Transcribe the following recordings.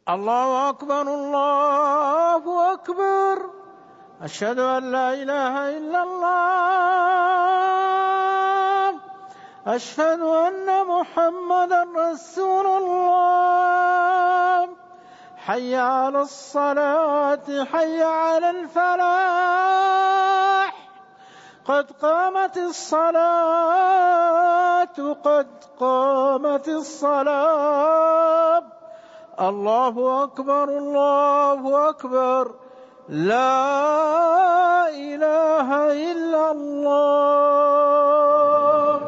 الله أكبر الله أكبر. أشهد أن لا إله إلا الله. أشهد أن محمدا رسول الله. حي على الصلاة حي على الفلاح. قد قامت الصلاة قد قامت الصلاة. الله أكبر الله أكبر. لا إله إلا الله.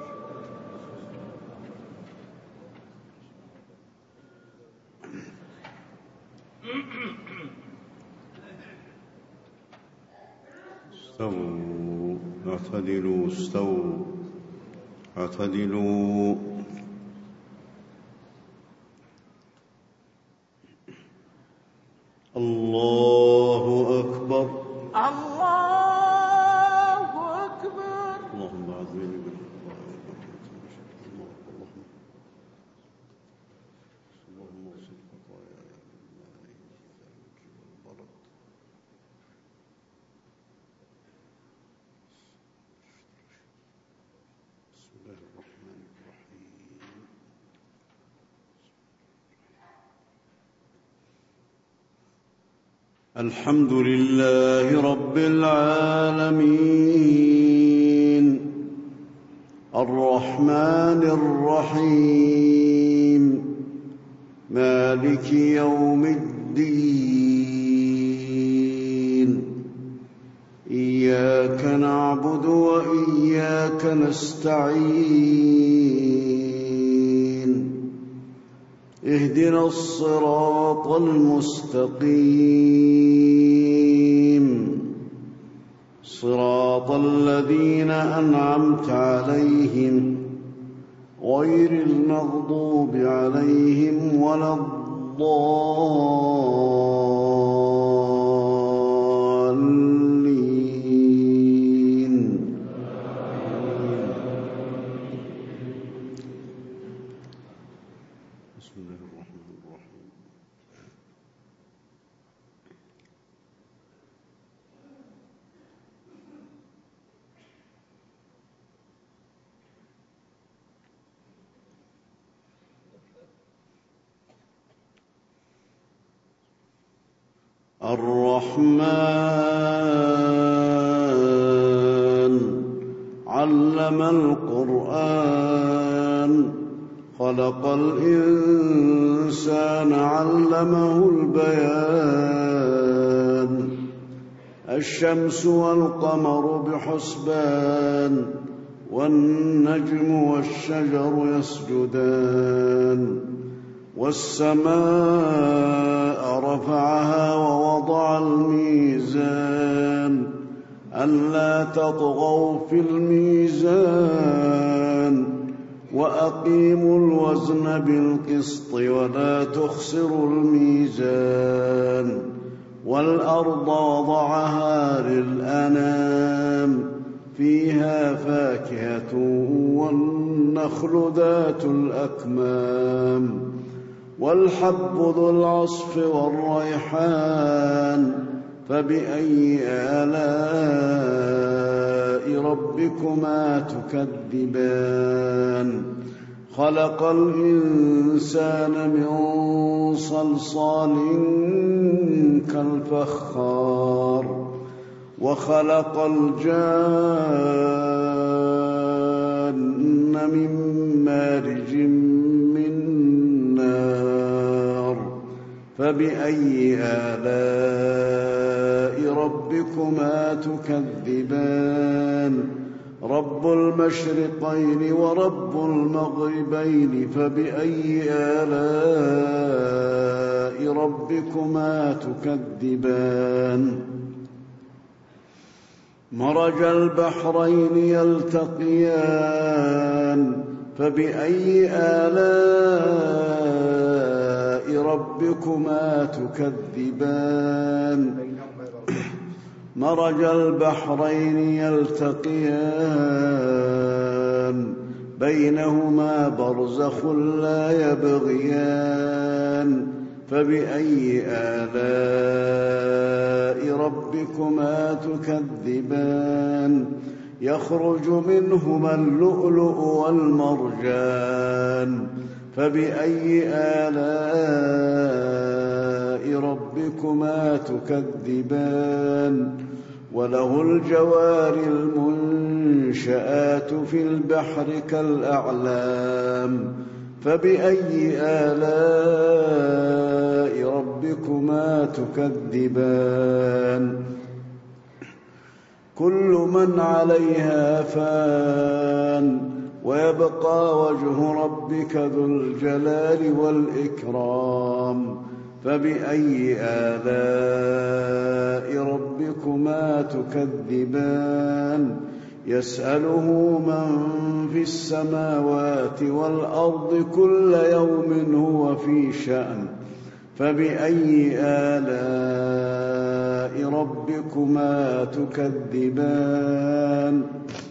استووا اعتدلوا استووا اعتدلوا. الله أكبر الله أكبر. اللهم أعذني الحمد لله رب العالمين الرحمن الرحيم مالك يوم الدين إياك نعبد وإياك نستعين اهدنا الصراط المستقيم صراط الذين أنعمت عليهم غير المغضوب عليهم ولا الضالين. بسم الله الرحمن الرحيم. الرحمن علم القرآن خلق الإنسان علمه البيان الشمس والقمر بحسبان والنجم والشجر يسجدان والسماء رفعها ووضع الميزان ألا تطغوا في الميزان وأقيموا الوزن بالقسط ولا تخسروا الميزان والأرض وضعها للأنام فيها فاكهة والنخل ذات الأكمام والحب ذو العصف والريحان فبأي آلاء ربكما تكذبان خلق الإنسان من صلصال كالفخار وخلق الجان من مارج من نار فبأي آلاء ربكما تكذبان رب المشرقين ورب المغربين فبأي آلاء ربكما تكذبان مرج البحرين يلتقيان فبأي آلاء ربكما تكذبان مرج البحرين يلتقيان بينهما برزخ لا يبغيان فبأي آلاء ربكما تكذبان يخرج منهما اللؤلؤ والمرجان فبأي آلاء ربكما تكذبان وله الجوار المنشآت في البحر كالأعلام فبأي آلاء ربكما تكذبان كل من عليها فان ويبقى وجه ربك ذو الجلال والإكرام فبأي آلاء ربكما تكذبان يسأله من في السماوات والأرض كل يوم هو في شأن فبأي آلاء ربكما تكذبان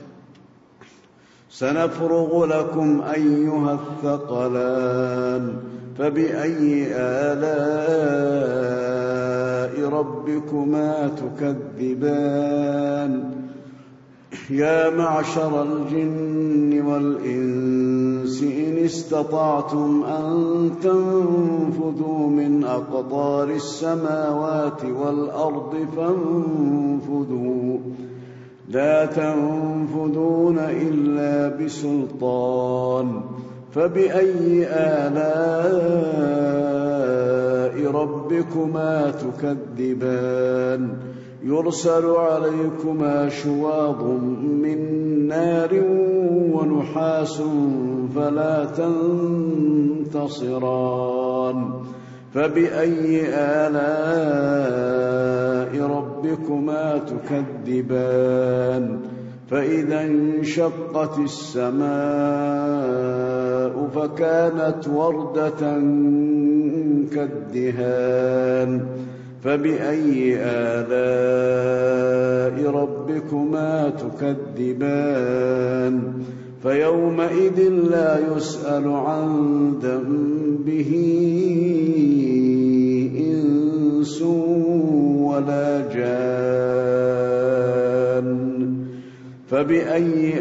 سنفرغ لكم أيها الثقلان فبأي آلاء ربكما تكذبان يا معشر الجن والإنس إن استطعتم أن تنفذوا من أقطار السماوات والأرض فانفذوا لا تنفذون إلا بسلطان فبأي آلاء ربكما تكذبان يرسل عليكما شواظ من نار ونحاس فلا تنتصران فبأي آلاء ربكما تكذبان فإذا انشقت السماء فكانت وردة كالدهان فبأي آلاء ربكما تكذبان فيومئذ لا يسأل عن ذنبه إنس ولا جان فبأي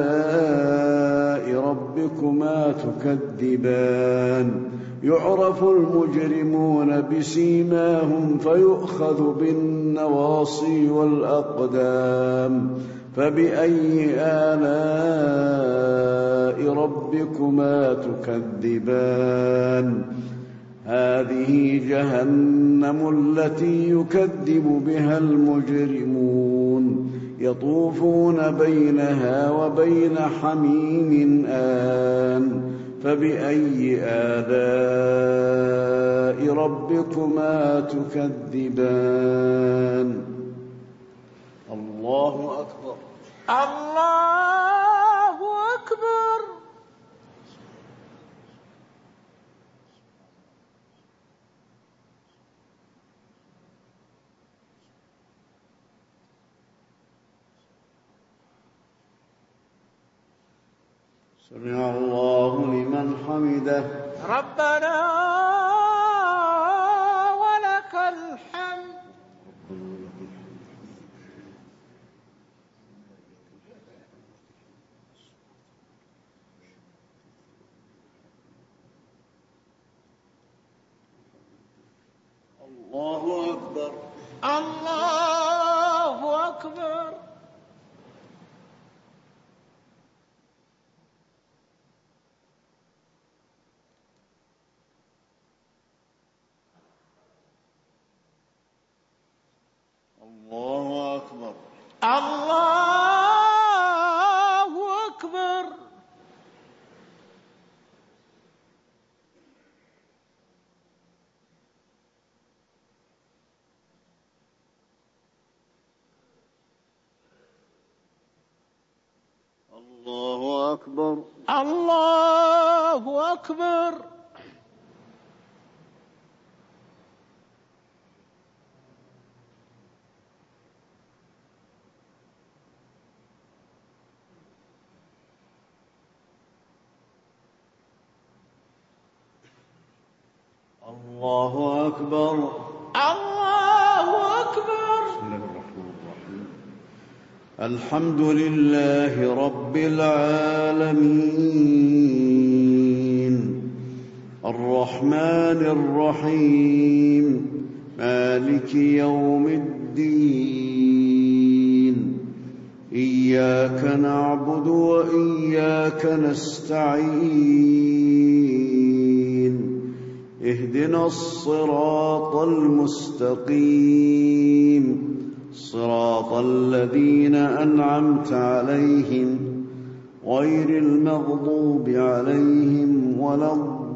آلاء ربكما تكذبان يعرف المجرمون بسيماهم فيؤخذ بالنواصي والأقدام فبأي آلاء ربكما تكذبان هذه جهنم التي يكذب بها المجرمون يطوفون بينها وبين حميم آن فبأي آلاء ربكما تكذبان الله أكبر الله أكبر سمع الله لمن حمده ربنا ولك الحمد الله أكبر الله أكبر الله أكبر الله أكبر الله أكبر الله أكبر الله الله أكبر. الله أكبر. بسم الله الرحمن الرحيم. الحمد لله رب العالمين الرحمن الرحيم مالك يوم الدين إياك نعبد وإياك نستعين اهدنا الصراط المستقيم صراط الذين أنعمت عليهم غير المغضوب عليهم ولا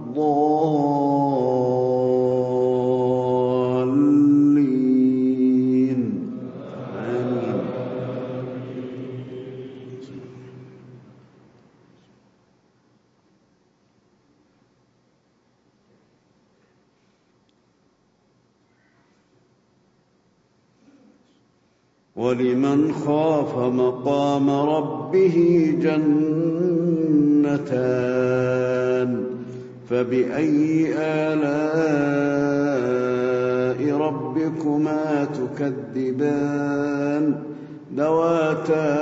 الضالين آمين. ولمن خاف مقام ربه جنتان فبأي آلاء ربكما تكذبان ذواتا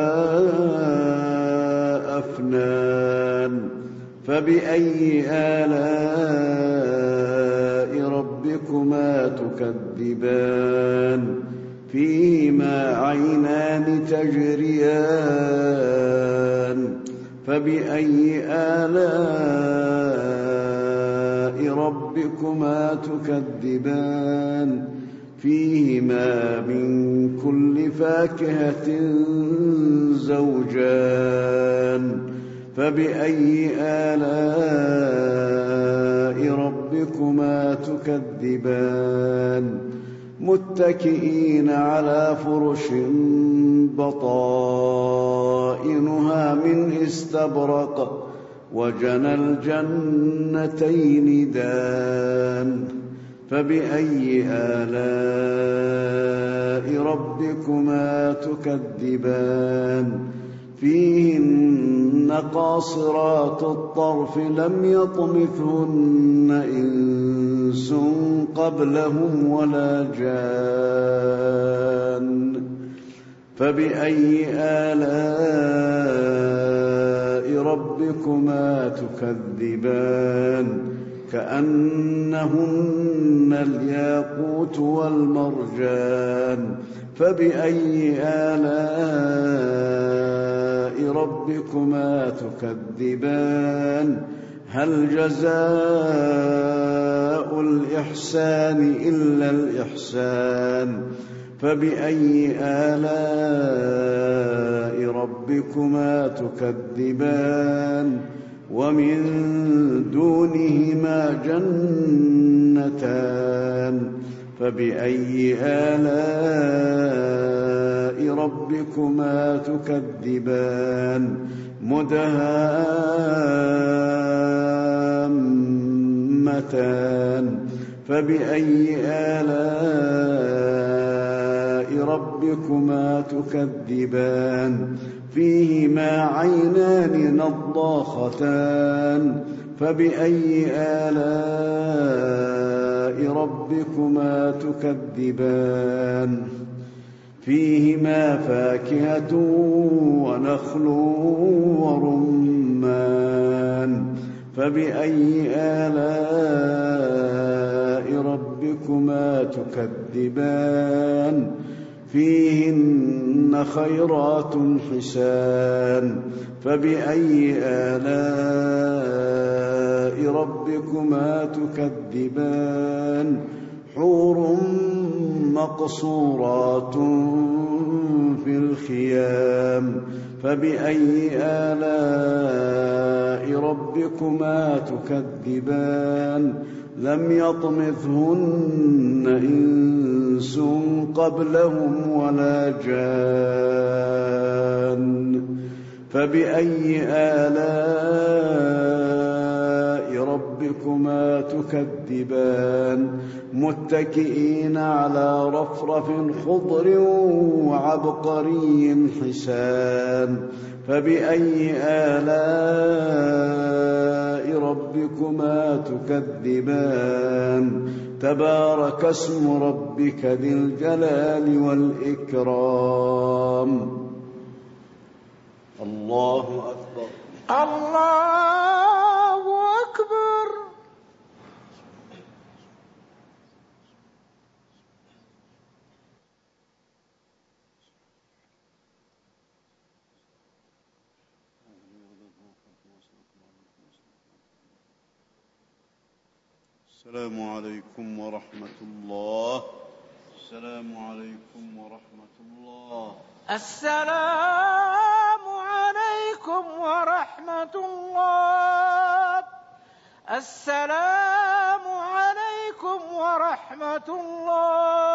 أفنان فبأي آلاء ربكما تكذبان فيهما عينان تجريان فبأي آلاء ربكما تكذبان فيهما من كل فاكهة زوجان فبأي آلاء ربكما تكذبان متكئين على فرش بطائنها من استبرق وجنى الجنتين دان فبأي آلاء ربكما تكذبان فيهن قاصرات الطرف لم يطمثهن إنس قبلهم ولا جان فبأي آلاء ربكما تكذبان كأنهن الياقوت والمرجان فبأي آلاء ربكما تكذبان هل جزاء الإحسان إلا الإحسان فبأي آلاء ربكما تكذبان ومن دونهما جنتان فبأي آلاء ربكما تكذبان مدهامتان فبأي آلاء ربكما تكذبان فيهما عينان نضاختان فبأي آلاء ربكما تكذبان فيهما فاكهة ونخل ورمان فبأي آلاء ربكما تكذبان فيهن خيرات حسان فبأي آلاء ربكما تكذبان حور مقصورات في الخيام فبأي آلاء ربكما تكذبان لم يطمثهن إنس قبلهم ولا جان فبأي آلاء ربكما تكذبان متكئين على رفرف خضر وعبقري حسان فبأي آلاء ربكما تكذبان تبارك اسم ربك ذي الجلال والإكرام. الله أكبر. الله أكبر. السلام عليكم ورحمة الله. السلام عليكم ورحمة الله. السلام عليكم ورحمة الله. السلام عليكم ورحمة الله.